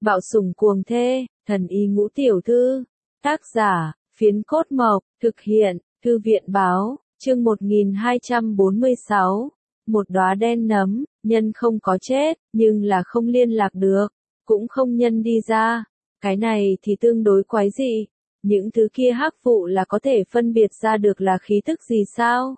Bạo sủng cuồng thê, thần y ngũ tiểu thư. Tác giả, Phiến Cốt Mộc, thực hiện, Thư viện báo, chương 1246. Một đóa đen nấm, nhân không có chết, nhưng là không liên lạc được, cũng không nhân đi ra. Cái này thì tương đối quái dị. Những thứ kia hắc vụ là có thể phân biệt ra được là khí tức gì sao?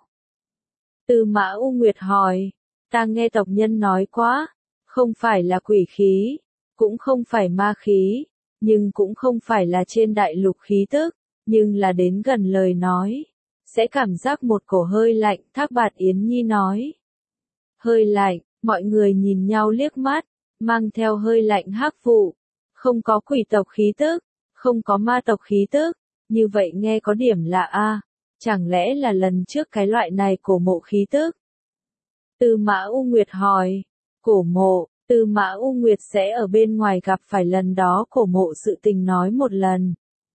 Tư Mã U Nguyệt hỏi, ta nghe tộc nhân nói quá, không phải là quỷ khí, cũng không phải ma khí, nhưng cũng không phải là trên đại lục khí tức, nhưng là đến gần lời nói, sẽ cảm giác một cổ hơi lạnh. Thác Bạt Yến Nhi nói. Hơi lạnh, mọi người nhìn nhau liếc mắt, mang theo hơi lạnh hắc vụ, không có quỷ tộc khí tức, không có ma tộc khí tức, như vậy nghe có điểm lạ a, chẳng lẽ là lần trước cái loại này cổ mộ khí tức? Tư Mã U Nguyệt hỏi, cổ mộ, Tư Mã U Nguyệt sẽ ở bên ngoài gặp phải lần đó cổ mộ sự tình nói một lần.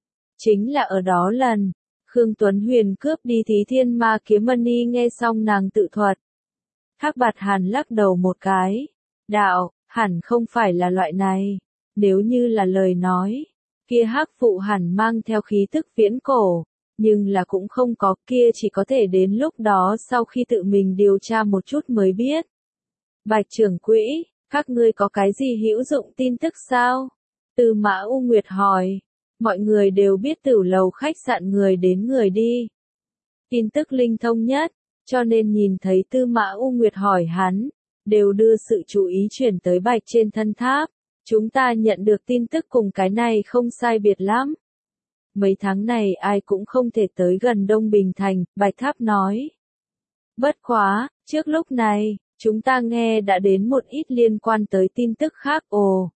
Chính là ở đó lần, Khương Tuấn Huyền cướp đi Thí Thiên Ma Kiếm Mani. Nghe xong nàng tự thuật. Thác Bạt Hàn lắc đầu một cái, đạo, hẳn không phải là loại này, nếu như là lời nói, kia hắc vụ hẳn mang theo khí tức viễn cổ, nhưng là cũng không có, kia chỉ có thể đến lúc đó sau khi tự mình điều tra một chút mới biết. Bạch trưởng quỹ, các ngươi có cái gì hữu dụng tin tức sao? Tư Mã U Nguyệt hỏi. Mọi người đều biết Tửu Lầu khách sạn người đến người đi. Tin tức linh thông nhất, cho nên nhìn thấy Tư Mã U Nguyệt hỏi hắn, đều đưa sự chú ý chuyển tới Bạch trên thân tháp. Chúng ta nhận được tin tức cùng cái này không sai biệt lắm. Mấy tháng này ai cũng không thể tới gần Đông Bình Thành, Bạch Tháp nói. Bất quá, trước lúc này, chúng ta nghe đã đến một ít liên quan tới tin tức khác. Ồ,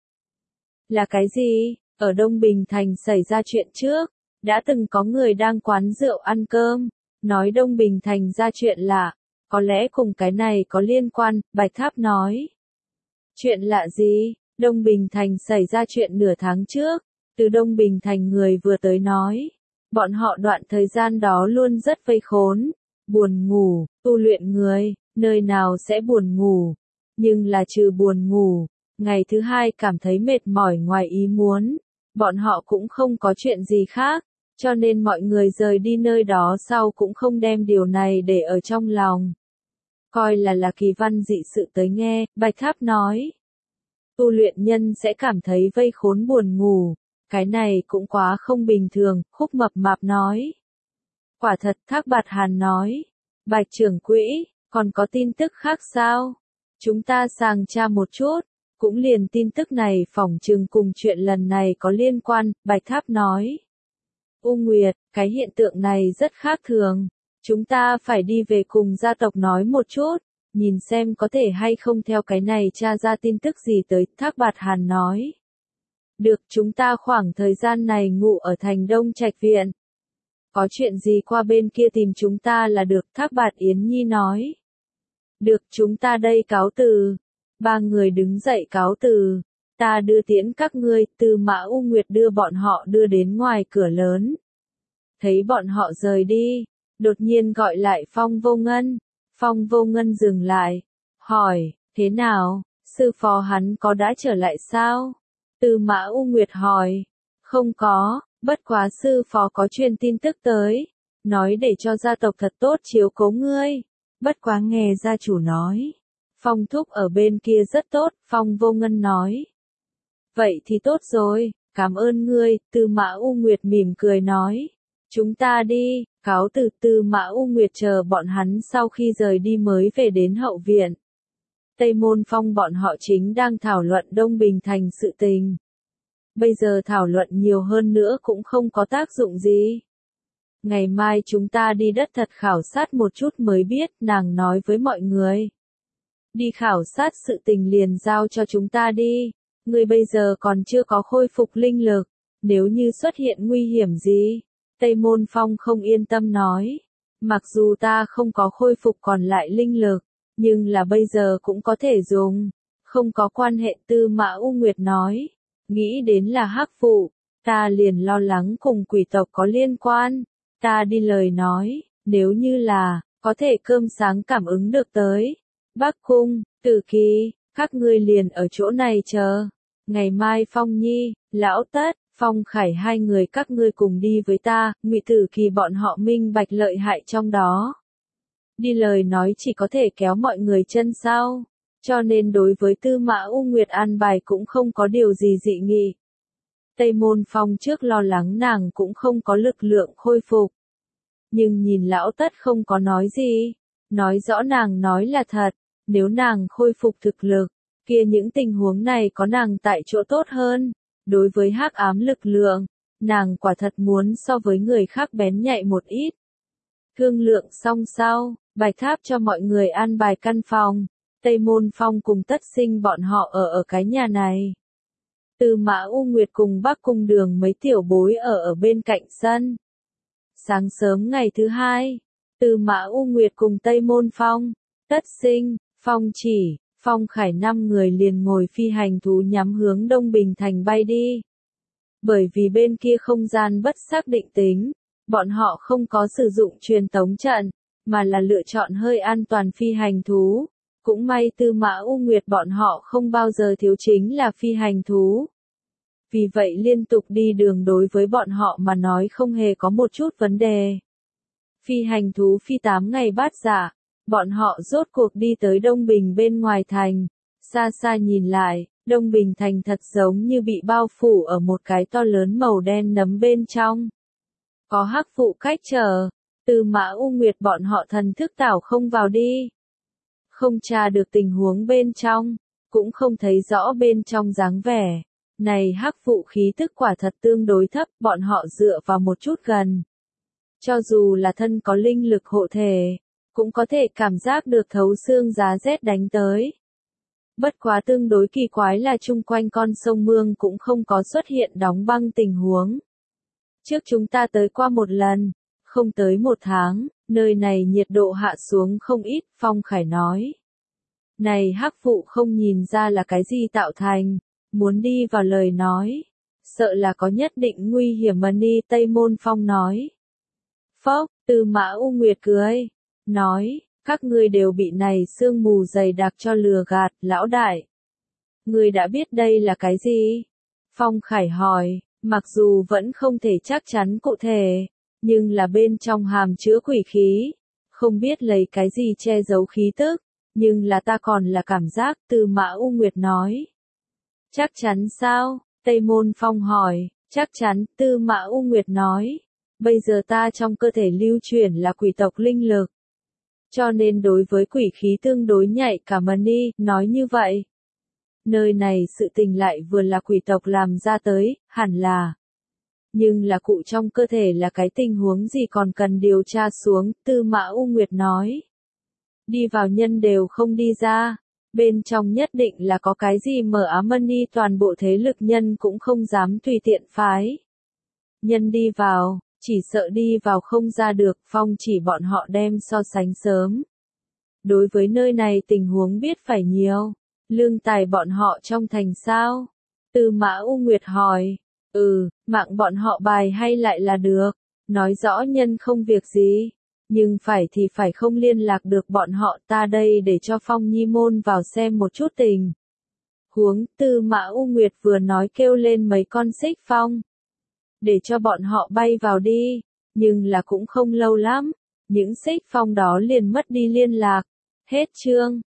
là cái gì? Ở Đông Bình Thành xảy ra chuyện trước, đã từng có người đang quán rượu ăn cơm, nói Đông Bình Thành ra chuyện lạ, có lẽ cùng cái này có liên quan, Bạch Tháp nói. Chuyện lạ gì? Đông Bình Thành xảy ra chuyện nửa tháng trước, từ Đông Bình Thành người vừa tới nói, bọn họ đoạn thời gian đó luôn rất vây khốn, buồn ngủ, tu luyện người, nơi nào sẽ buồn ngủ, nhưng là trừ buồn ngủ, ngày thứ hai cảm thấy mệt mỏi ngoài ý muốn, bọn họ cũng không có chuyện gì khác, cho nên mọi người rời đi nơi đó sau cũng không đem điều này để ở trong lòng. Coi là kỳ văn dị sự tới nghe, Bạch Tháp nói. Tu luyện nhân sẽ cảm thấy vây khốn buồn ngủ, cái này cũng quá không bình thường, Khúc Mập Mạp nói. Quả thật, Thác Bạt Hàn nói. Bạch trưởng quỹ, còn có tin tức khác sao? Chúng ta sàng tra một chút, cũng liền tin tức này phỏng chừng cùng chuyện lần này có liên quan, Bạch Tháp nói. U Nguyệt, cái hiện tượng này rất khác thường, chúng ta phải đi về cùng gia tộc nói một chút, nhìn xem có thể hay không theo cái này tra ra tin tức gì tới, Thác Bạt Hàn nói. Được, chúng ta khoảng thời gian này ngủ ở thành Đông Trạch Viện. Có chuyện gì qua bên kia tìm chúng ta là được, Thác Bạt Yến Nhi nói. Được, chúng ta đây cáo từ. Ba người đứng dậy cáo từ. Ta đưa tiễn các ngươi. Tư Mã U Nguyệt đưa bọn họ đưa đến ngoài cửa lớn. Thấy bọn họ rời đi, đột nhiên gọi lại Phong Vô Ngân. Phong Vô Ngân dừng lại, hỏi, thế nào, sư phó hắn có đã trở lại sao? Tư Mã U Nguyệt hỏi, không có, bất quá sư phó có truyền tin tức tới, nói để cho gia tộc thật tốt chiếu cố ngươi. Bất quá nghe gia chủ nói, Phong thúc ở bên kia rất tốt, Phong Vô Ngân nói. Vậy thì tốt rồi, cảm ơn ngươi, Tư Mã U Nguyệt mỉm cười nói. Chúng ta đi, cáo từ. Tư Mã U Nguyệt chờ bọn hắn sau khi rời đi mới về đến hậu viện. Tây Môn Phong bọn họ chính đang thảo luận Đông Bình Thành sự tình. Bây giờ thảo luận nhiều hơn nữa cũng không có tác dụng gì. Ngày mai chúng ta đi đất thật khảo sát một chút mới biết, nàng nói với mọi người. Đi khảo sát sự tình liền giao cho chúng ta đi. Người bây giờ còn chưa có khôi phục linh lực, nếu như xuất hiện nguy hiểm gì. Tây Môn Phong không yên tâm nói. Mặc dù ta không có khôi phục còn lại linh lực, nhưng là bây giờ cũng có thể dùng. Không có quan hệ, Tư Mã U Nguyệt nói. Nghĩ đến là hắc vụ, ta liền lo lắng cùng quỷ tộc có liên quan. Ta đi lời nói, nếu như là, có thể cơm sáng cảm ứng được tới. Bắc Cung, Tử Kỳ, các ngươi liền ở chỗ này chờ. Ngày mai Phong Nhi, Lão Tất, Phong Khải hai người các ngươi cùng đi với ta, Ngụy Tử Kỳ bọn họ minh bạch lợi hại trong đó. Đi lời nói chỉ có thể kéo mọi người chân sau, cho nên đối với Tư Mã U Nguyệt an bài cũng không có điều gì dị nghị. Tây Môn Phong trước lo lắng nàng cũng không có lực lượng khôi phục. Nhưng nhìn Lão Tất không có nói gì, nói rõ nàng nói là thật, nếu nàng khôi phục thực lực, kia những tình huống này có nàng tại chỗ tốt hơn. Đối với hắc ám lực lượng, nàng quả thật muốn so với người khác bén nhạy một ít. Thương lượng xong sau, Bạch Tháp cho mọi người an bài căn phòng, Tây Môn Phong cùng Tất Sinh bọn họ ở cái nhà này. Tư Mã U Nguyệt cùng Bắc Cung Đường mấy tiểu bối ở bên cạnh sân. Sáng sớm ngày thứ hai, Tư Mã U Nguyệt cùng Tây Môn Phong, Tất Sinh, Phong Chỉ, Phong Khải 5 người liền ngồi phi hành thú nhắm hướng Đông Bình Thành bay đi. Bởi vì bên kia không gian bất xác định tính, bọn họ không có sử dụng truyền tống trận, mà là lựa chọn hơi an toàn phi hành thú. Cũng may Tư Mã U Nguyệt bọn họ không bao giờ thiếu chính là phi hành thú. Vì vậy liên tục đi đường đối với bọn họ mà nói không hề có một chút vấn đề. Phi hành thú phi 8 ngày bát dạ, bọn họ rốt cuộc đi tới Đông Bình bên ngoài thành. Xa xa nhìn lại, Đông Bình Thành thật giống như bị bao phủ ở một cái to lớn màu đen nấm bên trong. Có hắc vụ cách trở, Tư Mã U Nguyệt bọn họ thần thức tảo không vào đi. Không tra được tình huống bên trong, cũng không thấy rõ bên trong dáng vẻ. Này hắc vụ khí tức quả thật tương đối thấp, bọn họ dựa vào một chút gần. Cho dù là thân có linh lực hộ thể, cũng có thể cảm giác được thấu xương giá rét đánh tới. Bất quá tương đối kỳ quái là chung quanh con sông Mương cũng không có xuất hiện đóng băng tình huống. Trước chúng ta tới qua một lần, không tới một tháng, nơi này nhiệt độ hạ xuống không ít, Phong Khải nói. Này hắc vụ không nhìn ra là cái gì tạo thành, muốn đi vào lời nói, sợ là có nhất định nguy hiểm mà ni Tây Môn Phong nói. Phốc, Tư Mã U Nguyệt cười, nói, các ngươi đều bị này sương mù dày đặc cho lừa gạt, lão đại. Ngươi đã biết đây là cái gì? Phong Khải hỏi, mặc dù vẫn không thể chắc chắn cụ thể, nhưng là bên trong hàm chứa quỷ khí, không biết lấy cái gì che giấu khí tức, nhưng là ta còn là cảm giác, Tư Mã U Nguyệt nói. Chắc chắn sao? Tây Môn Phong hỏi, chắc chắn, Tư Mã U Nguyệt nói. Bây giờ ta trong cơ thể lưu chuyển là quỷ tộc linh lực. Cho nên đối với quỷ khí tương đối nhạy cảm ni, nói như vậy. Nơi này sự tình lại vừa là quỷ tộc làm ra tới, hẳn là. Nhưng là cụ trong cơ thể là cái tình huống gì còn cần điều tra xuống, Tư Mã U Nguyệt nói. Đi vào nhân đều không đi ra. Bên trong nhất định là có cái gì mờ ám ni, toàn bộ thế lực nhân cũng không dám tùy tiện phái. Nhân đi vào, chỉ sợ đi vào không ra được, Phong chỉ bọn họ đem so sánh sớm. Đối với nơi này tình huống biết phải nhiều, lương tài bọn họ trong thành sao? Tư Mã U Nguyệt hỏi, mạng bọn họ bài hay lại là được, nói rõ nhân không việc gì. Nhưng phải thì phải không liên lạc được bọn họ, ta đây để cho Phong Nhi môn vào xem một chút tình huống. Tư Mã U Nguyệt vừa nói kêu lên mấy con xích phong, để cho bọn họ bay vào đi, nhưng là cũng không lâu lắm, những xích phong đó liền mất đi liên lạc. Hết chương.